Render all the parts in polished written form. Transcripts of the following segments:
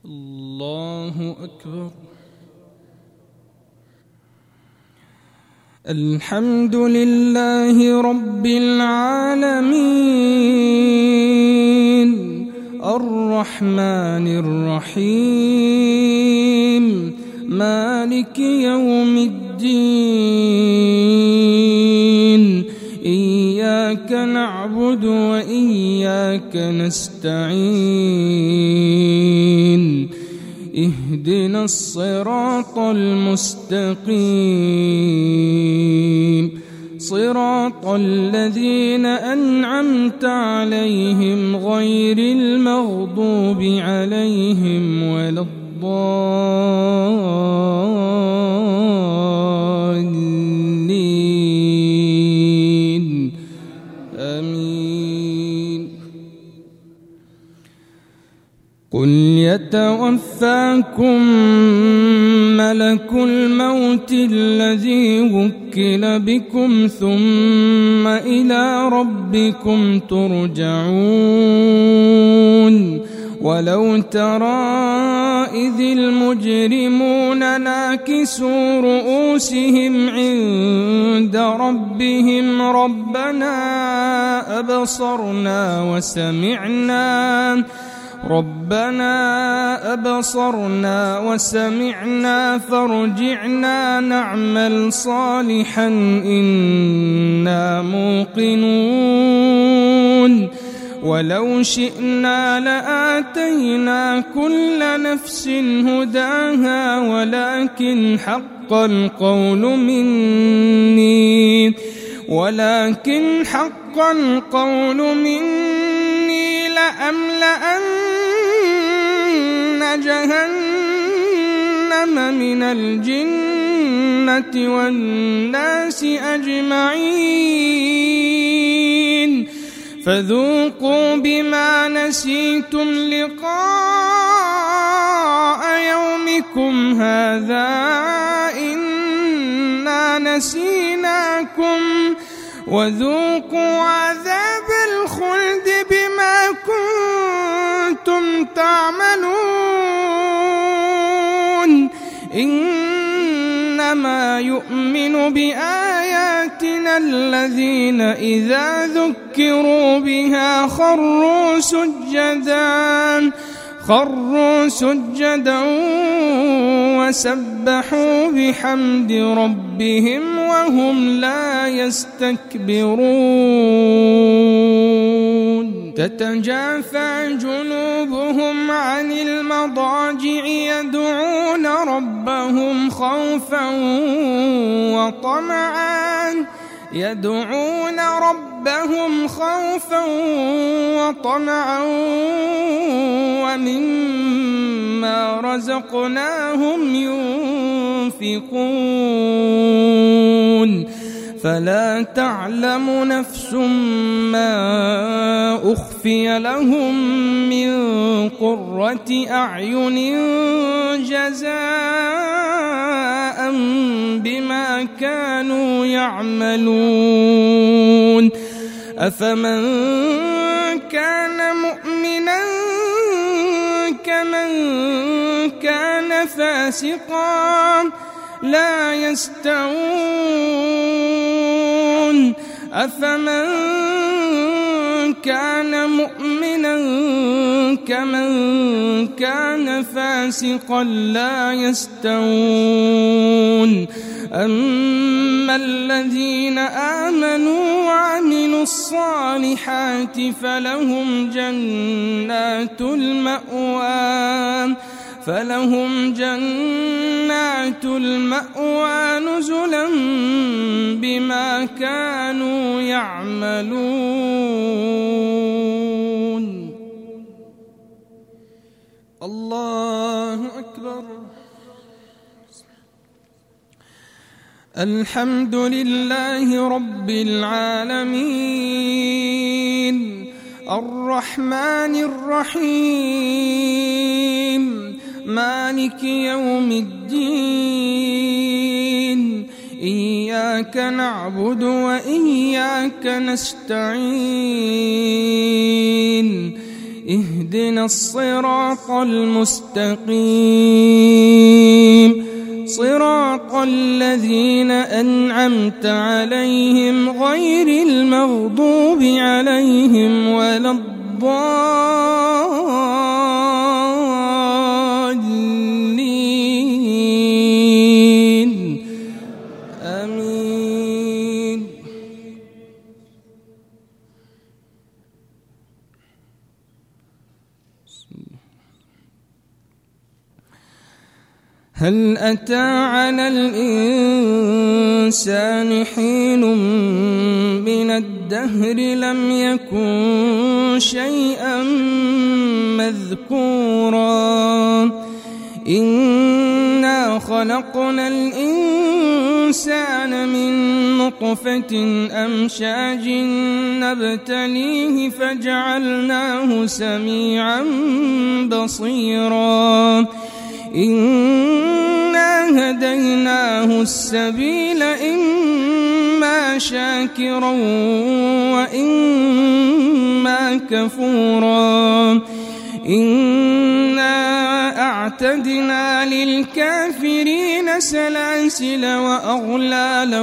الله أكبر. الحمد لله رب العالمين الرحمن الرحيم مالك يوم الدين إياك نعبد وإياك نستعين اهدنا الصراط المستقيم صراط الذين أنعمت عليهم غير المغضوب عليهم ولا الضالين آمين. قل يتوفاكم ملك الموت الذي وكل بكم ثم إلى ربكم ترجعون. ولو ترى إذ المجرمون ناكسوا رؤوسهم عند ربهم ربنا أبصرنا وسمعنا فارجعنا نعمل صالحا إنا موقنون. ولو شئنا لآتينا كل نفس هداها ولكن حق القول مني لأملأن جهنم من الجنة والناس أجمعين. فذوقوا بما نسيتم لقاء يومكم هذا إنا نسيناكم وذوقوا عذاب الخلد بما كنتم تعملون. إنما يؤمن بآياتنا الذين إذا ذكروا بها خروا سجدا وسبحوا بحمد ربهم وهم لا يستكبرون. تتجافى جنوبهم عن المضاجع يدعون ربهم خوفا وطمعا ومما رزقناهم ينفقون. فلا تعلم نفس ما أخفي لهم من قرة أعين جزاء بما كانوا يعملون. أفمن كان مؤمنا كمن كان فاسقا لا يستوون. أفمن كان مؤمنا كمن كان فاسقا لا يستوون. أما الذين آمنوا وعملوا الصالحات فلهم جنات المأوى نزلا بما كانوا يعملون. الله أكبر. الحمد لله رب العالمين الرحمن الرحيم مالك يوم الدين إياك نعبد وإياك نستعين اهدنا الصراط المستقيم صراط الذين أنعمت عليهم غير المغضوب عليهم ولا الضالين آمين. هل أتى على الإنسان حين من الدهر لم يكن شيئا مذكورا إنا خلقنا الإنسان من نطفة أمشاج نبتليه فجعلناه سميعا بصيرا إنا هديناه السبيل إما شاكرا وإما كفورا إنا أعتدنا للكافرين سلاسل وأغلالا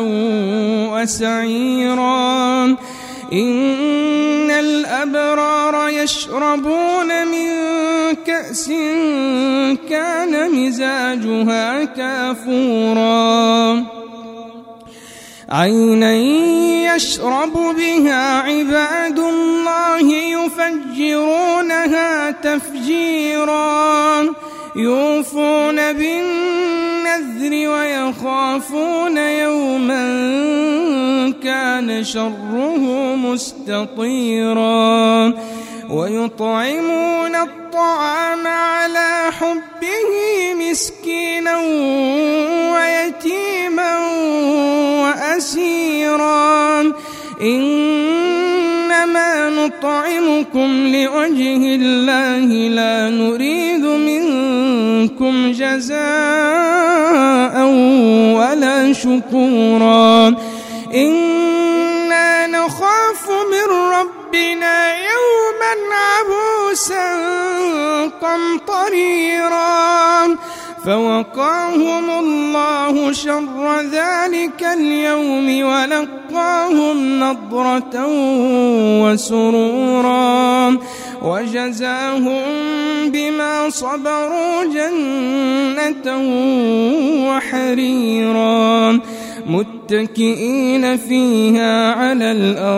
وسعيرا إن الأبرار يشربون من كأس كان مزاجها كافورا عينا يشرب بها عباد الله يفجرونها تفجيرا يوفون بالنذر ويخافون يوما كان شره مستطيرا ويطعمون الطعام على حبه مسكينا ويتيما وأسيرا إنما نطعمكم لوجه الله لا نريد منكم جزاء ولا شكورا إنا نخاف من ربنا يوما عبوسا قمطريرا فوقاهم الله شر ذلك اليوم ولقاهم نضرة وسرورا وجزاهم بما صبروا جنة وحريرا متكئين فيها على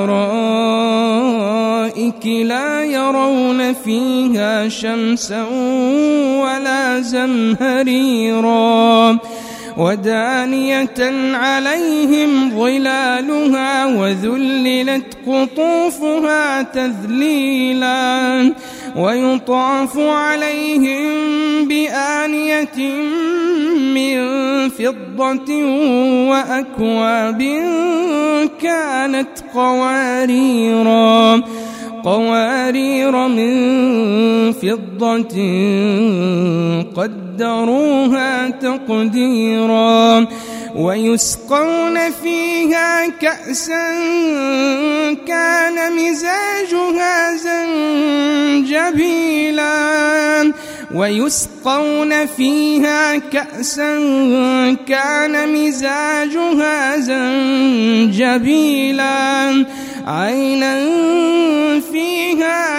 الأرائك لا يرون فيها شمسا ولا زمهريرا ودانية عليهم ظلالها وذللت قطوفها تذليلا ويطاف عليهم بآنية من فضة وأكواب كانت قوارير من فضة قدروها تقديرا ويسقون فيها كأسا كان مزاجها زنجبيلا ويسقون فيها كأسا كان مزاجها زنجبيلا عينا فيها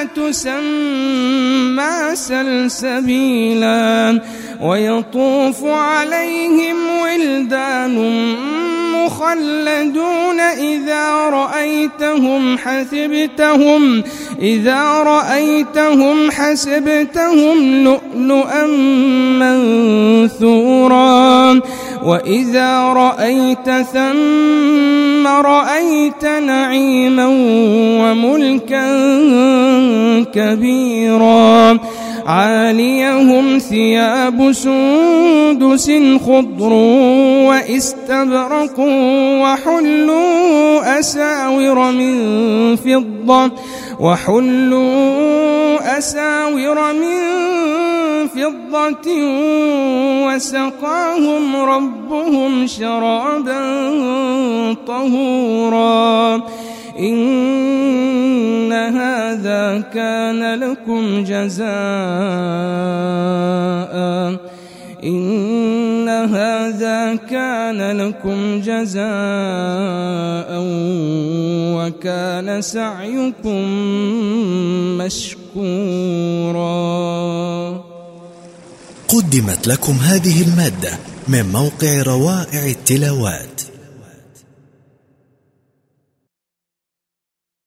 تسمى سلسبيلا ويطوف عليهم ولدان مخلدون إذا رأيتهم حسبتهم لؤلؤا منثورا وإذا رأيت ثم رأيت نعيما وملكا كبيرا عاليهم ثياب سندس خضر واستبرق وحلوا أساور من فضة وسقاهم ربهم شرابا طهورا إن هذا كان لكم جزاء وكان سعيكم مشكورا. قدمت لكم هذه المادة من موقع روائع التلاوات.